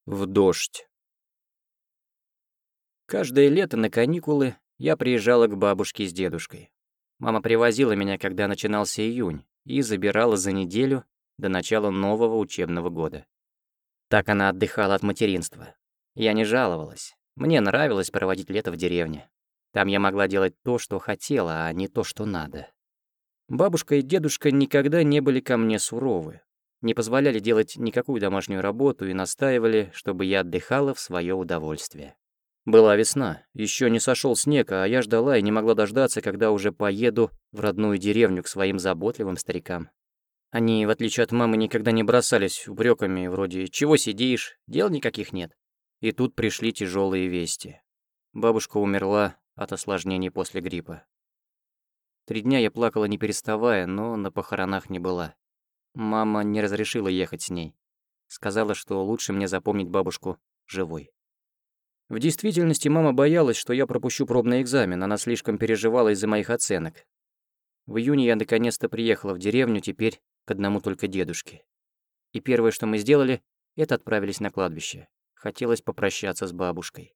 В дождь. Каждое лето на каникулы я приезжала к бабушке с дедушкой. Мама привозила меня, когда начинался июнь, и забирала за неделю до начала нового учебного года. Так она отдыхала от материнства. Я не жаловалась. Мне нравилось проводить лето в деревне. Там я могла делать то, что хотела, а не то, что надо. Бабушка и дедушка никогда не были ко мне суровы. Не позволяли делать никакую домашнюю работу и настаивали, чтобы я отдыхала в свое удовольствие. Была весна, еще не сошел снег, а я ждала и не могла дождаться, когда уже поеду в родную деревню к своим заботливым старикам. Они, в отличие от мамы, никогда не бросались упреками вроде «Чего сидишь? Дел никаких нет». И тут пришли тяжелые вести. Бабушка умерла от осложнений после гриппа. 3 дня я плакала не переставая, но на похоронах не была. Мама не разрешила ехать с ней. Сказала, что лучше мне запомнить бабушку живой. В действительности мама боялась, что я пропущу пробный экзамен, она слишком переживала из-за моих оценок. В июне я наконец-то приехала в деревню, теперь к одному только дедушке. И первое, что мы сделали, это отправились на кладбище. Хотелось попрощаться с бабушкой.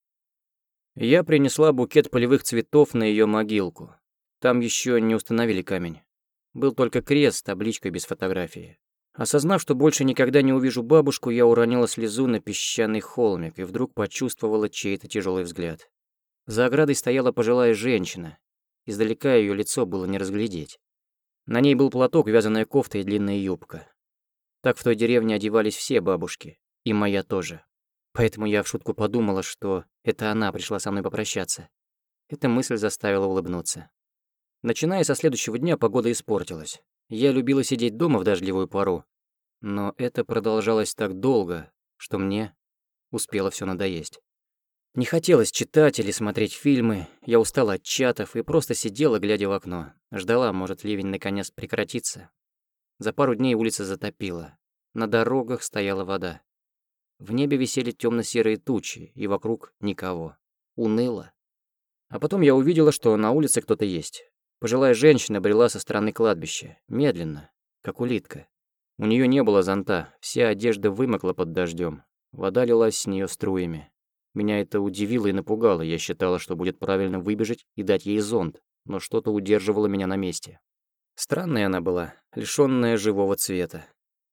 Я принесла букет полевых цветов на ее могилку. Там еще не установили камень. Был только крест с табличкой без фотографии. Осознав, что больше никогда не увижу бабушку, я уронила слезу на песчаный холмик и вдруг почувствовала чей-то тяжелый взгляд. За оградой стояла пожилая женщина. Издалека ее лицо было не разглядеть. На ней был платок, вязаная кофта и длинная юбка. Так в той деревне одевались все бабушки, и моя тоже. Поэтому я в шутку подумала, что это она пришла со мной попрощаться. Эта мысль заставила улыбнуться. Начиная со следующего дня, погода испортилась. Я любила сидеть дома в дождливую пору, но это продолжалось так долго, что мне успело все надоесть. Не хотелось читать или смотреть фильмы, я устала от чатов и просто сидела, глядя в окно. Ждала, может, ливень наконец прекратится. За пару дней улица затопила. На дорогах стояла вода. В небе висели темно-серые тучи, и вокруг никого. Уныло. А потом я увидела, что на улице кто-то есть. Пожилая женщина брела со стороны кладбища, медленно, как улитка. У нее не было зонта, вся одежда вымокла под дождем. Вода лилась с нее струями. Меня это удивило и напугало, я считала, что будет правильно выбежать и дать ей зонт, но что-то удерживало меня на месте. Странная она была, лишённая живого цвета.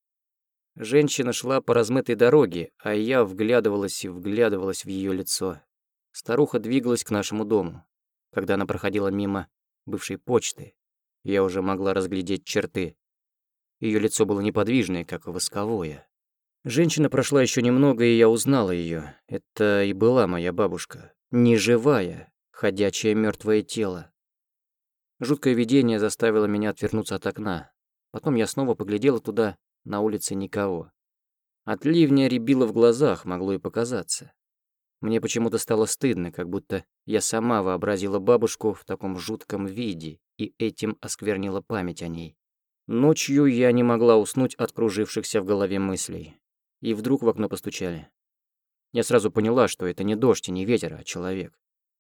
Женщина шла по размытой дороге, а я вглядывалась и вглядывалась в ее лицо. Старуха двигалась к нашему дому. Когда она проходила мимо бывшей почты, я уже могла разглядеть черты. Ее лицо было неподвижное, как восковое. Женщина прошла еще немного, и я узнала ее. Это и была моя бабушка. Неживая, ходячее мертвое тело. Жуткое видение заставило меня отвернуться от окна. Потом я снова поглядела туда, на улице никого. От ливня рябило в глазах, могло и показаться. Мне почему-то стало стыдно, как будто я сама вообразила бабушку в таком жутком виде и этим осквернила память о ней. Ночью я не могла уснуть от кружившихся в голове мыслей. И вдруг в окно постучали. Я сразу поняла, что это не дождь и не ветер, а человек.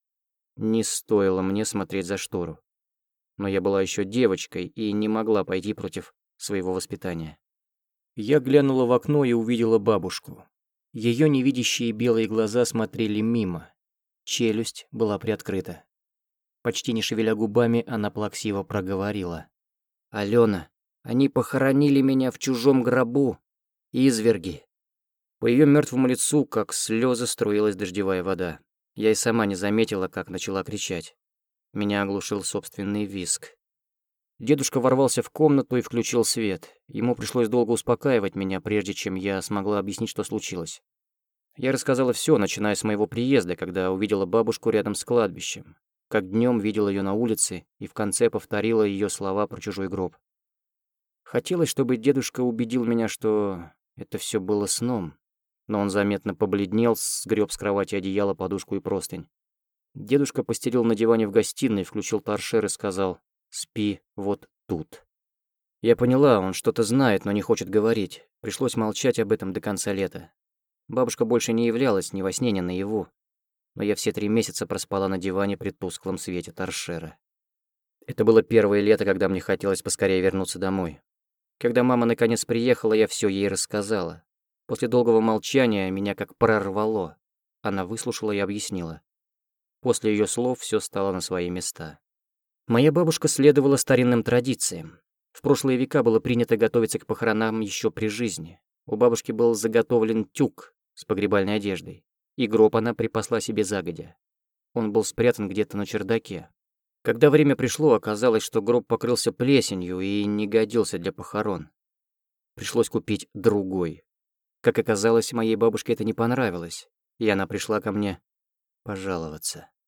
Не стоило мне смотреть за штору. Но я была еще девочкой и не могла пойти против своего воспитания. Я глянула в окно и увидела бабушку. Ее невидящие белые глаза смотрели мимо. Челюсть была приоткрыта. Почти не шевеля губами, она плаксиво проговорила: «Алена, они похоронили меня в чужом гробу. Изверги». По ее мертвому лицу, как слезы, струилась дождевая вода. Я и сама не заметила, как начала кричать. Меня оглушил собственный визг. Дедушка ворвался в комнату и включил свет. Ему пришлось долго успокаивать меня, прежде чем я смогла объяснить, что случилось. Я рассказала все, начиная с моего приезда, когда увидела бабушку рядом с кладбищем, как днем видела ее на улице и в конце повторила ее слова про чужой гроб. Хотелось, чтобы дедушка убедил меня, что это все было сном, но он заметно побледнел, сгреб с кровати одеяло, подушку и простынь. Дедушка постелил на диване в гостиной, включил торшер и сказал: «Спи вот тут». Я поняла, он что-то знает, но не хочет говорить. Пришлось молчать об этом до конца лета. Бабушка больше не являлась ни во сне, ни наяву, но я все 3 месяца проспала на диване при тусклом свете торшера. Это было первое лето, когда мне хотелось поскорее вернуться домой. Когда мама наконец приехала, я все ей рассказала. После долгого молчания меня как прорвало. Она выслушала и объяснила. После ее слов все стало на свои места. Моя бабушка следовала старинным традициям. В прошлые века было принято готовиться к похоронам еще при жизни. У бабушки был заготовлен тюк с погребальной одеждой, и гроб она припасла себе загодя. Он был спрятан где-то на чердаке. Когда время пришло, оказалось, что гроб покрылся плесенью и не годился для похорон. Пришлось купить другой. Как оказалось, моей бабушке это не понравилось, и она пришла ко мне пожаловаться.